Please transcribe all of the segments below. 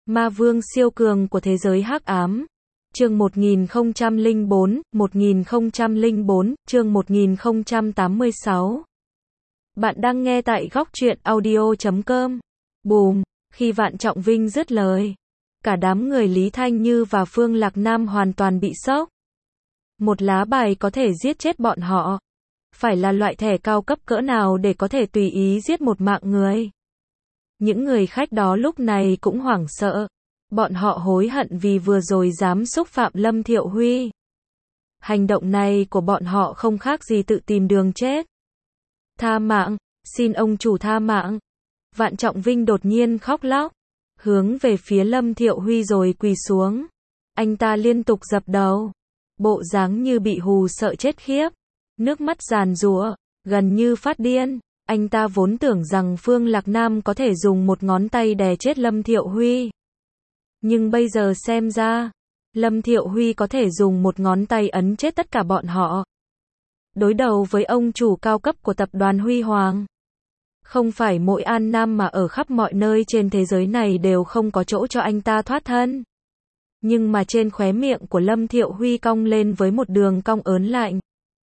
Ma vương siêu cường của thế giới hắc ám. Chương 1004, chương 1086. Bạn đang nghe tại góc truyện audio.com. Bùm, khi Vạn Trọng Vinh dứt lời, cả đám người Lý Thanh Như và Phương Lạc Nam hoàn toàn bị sốc. Một lá bài có thể giết chết bọn họ. Phải là loại thẻ cao cấp cỡ nào để có thể tùy ý giết một mạng người. Những người khách đó lúc này cũng hoảng sợ. Bọn họ hối hận vì vừa rồi dám xúc phạm Lâm Thiệu Huy. Hành động này của bọn họ không khác gì tự tìm đường chết. Tha mạng, xin ông chủ tha mạng. Vạn Trọng Vinh đột nhiên khóc lóc, hướng về phía Lâm Thiệu Huy rồi quỳ xuống. Anh ta liên tục dập đầu, bộ dáng như bị hù sợ chết khiếp, nước mắt giàn giụa, gần như phát điên. Anh ta vốn tưởng rằng Phương Lạc Nam có thể dùng một ngón tay đè chết Lâm Thiệu Huy. Nhưng bây giờ xem ra, Lâm Thiệu Huy có thể dùng một ngón tay ấn chết tất cả bọn họ. Đối đầu với ông chủ cao cấp của tập đoàn Huy Hoàng. Không phải mỗi An Nam mà ở khắp mọi nơi trên thế giới này đều không có chỗ cho anh ta thoát thân. Nhưng mà trên khóe miệng của Lâm Thiệu Huy cong lên với một đường cong ớn lạnh.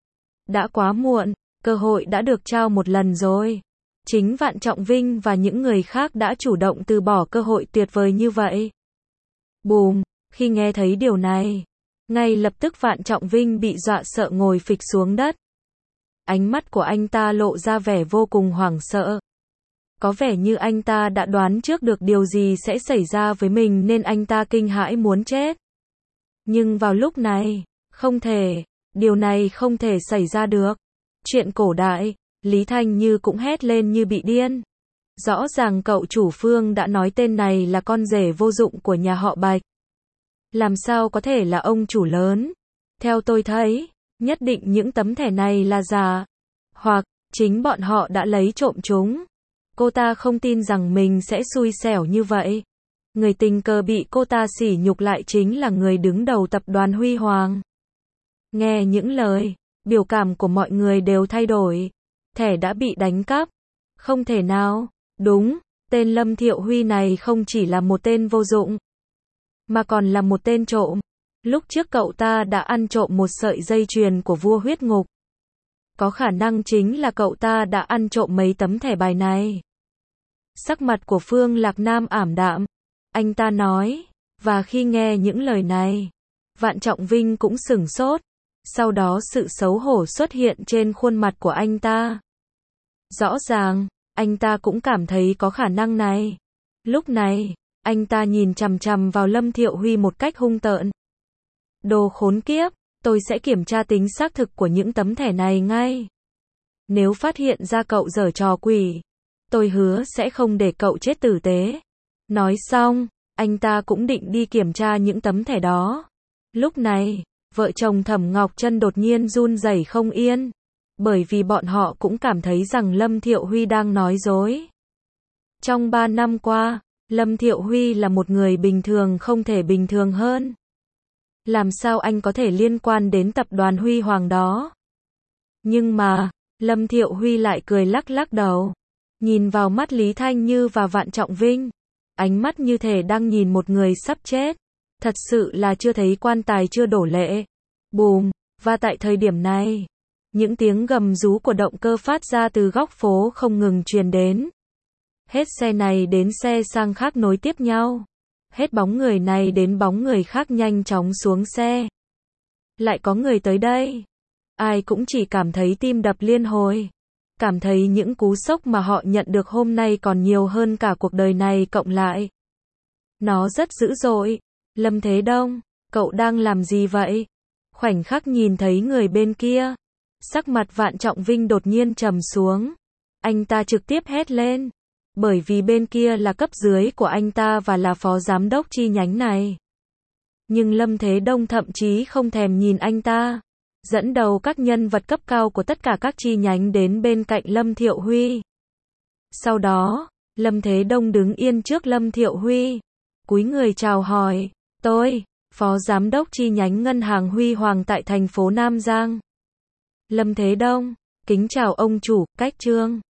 Đã quá muộn, cơ hội đã được trao một lần rồi. Chính Vạn Trọng Vinh và những người khác đã chủ động từ bỏ cơ hội tuyệt vời như vậy. Bùm, khi nghe thấy điều này, ngay lập tức Vạn Trọng Vinh bị dọa sợ ngồi phịch xuống đất. Ánh mắt của anh ta lộ ra vẻ vô cùng hoảng sợ. Có vẻ như anh ta đã đoán trước được điều gì sẽ xảy ra với mình nên anh ta kinh hãi muốn chết. Nhưng vào lúc này, không thể, điều này không thể xảy ra được. Chuyện cổ đại, Lý Thanh Như cũng hét lên như bị điên. Rõ ràng cậu chủ Phương đã nói tên này là con rể vô dụng của nhà họ Bạch. Làm sao có thể là ông chủ lớn? Theo tôi thấy, nhất định những tấm thẻ này là giả. Hoặc, chính bọn họ đã lấy trộm chúng. Cô ta không tin rằng mình sẽ xui xẻo như vậy. Người tình cờ bị cô ta sỉ nhục lại chính là người đứng đầu tập đoàn Huy Hoàng. Nghe những lời, biểu cảm của mọi người đều thay đổi. Thẻ đã bị đánh cắp. Không thể nào. Đúng, tên Lâm Thiệu Huy này không chỉ là một tên vô dụng, mà còn là một tên trộm. Lúc trước cậu ta đã ăn trộm một sợi dây chuyền của vua huyết ngục. Có khả năng chính là cậu ta đã ăn trộm mấy tấm thẻ bài này. Sắc mặt của Phương Lạc Nam ảm đạm. Anh ta nói, và khi nghe những lời này, Vạn Trọng Vinh cũng sửng sốt. Sau đó sự xấu hổ xuất hiện trên khuôn mặt của anh ta. Rõ ràng, anh ta cũng cảm thấy có khả năng này. Lúc này, anh ta nhìn chằm chằm vào Lâm Thiệu Huy một cách hung tợn. Đồ khốn kiếp, tôi sẽ kiểm tra tính xác thực của những tấm thẻ này ngay. Nếu phát hiện ra cậu giở trò quỷ, tôi hứa sẽ không để cậu chết tử tế. Nói xong, anh ta cũng định đi kiểm tra những tấm thẻ đó. Lúc này, vợ chồng Thẩm Ngọc Trân đột nhiên run rẩy không yên. Bởi vì bọn họ cũng cảm thấy rằng Lâm Thiệu Huy đang nói dối. Trong 3 năm qua, Lâm Thiệu Huy là một người bình thường không thể bình thường hơn. Làm sao anh có thể liên quan đến tập đoàn Huy Hoàng đó? Nhưng mà, Lâm Thiệu Huy lại cười lắc lắc đầu. Nhìn vào mắt Lý Thanh Như và Vạn Trọng Vinh. Ánh mắt như thể đang nhìn một người sắp chết. Thật sự là chưa thấy quan tài chưa đổ lệ. Bùm, và tại thời điểm này, những tiếng gầm rú của động cơ phát ra từ góc phố không ngừng truyền đến. Hết xe này đến xe sang khác nối tiếp nhau. Hết bóng người này đến bóng người khác nhanh chóng xuống xe. Lại có người tới đây. Ai cũng chỉ cảm thấy tim đập liên hồi. Cảm thấy những cú sốc mà họ nhận được hôm nay còn nhiều hơn cả cuộc đời này cộng lại. Nó rất dữ dội. Lâm Thế Đông, cậu đang làm gì vậy? Khoảnh khắc nhìn thấy người bên kia, sắc mặt Vạn Trọng Vinh đột nhiên trầm xuống. Anh ta trực tiếp hét lên. Bởi vì bên kia là cấp dưới của anh ta và là phó giám đốc chi nhánh này. Nhưng Lâm Thế Đông thậm chí không thèm nhìn anh ta. Dẫn đầu các nhân vật cấp cao của tất cả các chi nhánh đến bên cạnh Lâm Thiệu Huy. Sau đó, Lâm Thế Đông đứng yên trước Lâm Thiệu Huy. Cúi người chào hỏi. Tôi, phó giám đốc chi nhánh ngân hàng Huy Hoàng tại thành phố Nam Giang. Lâm Thế Đông, kính chào ông chủ, Cách Trương.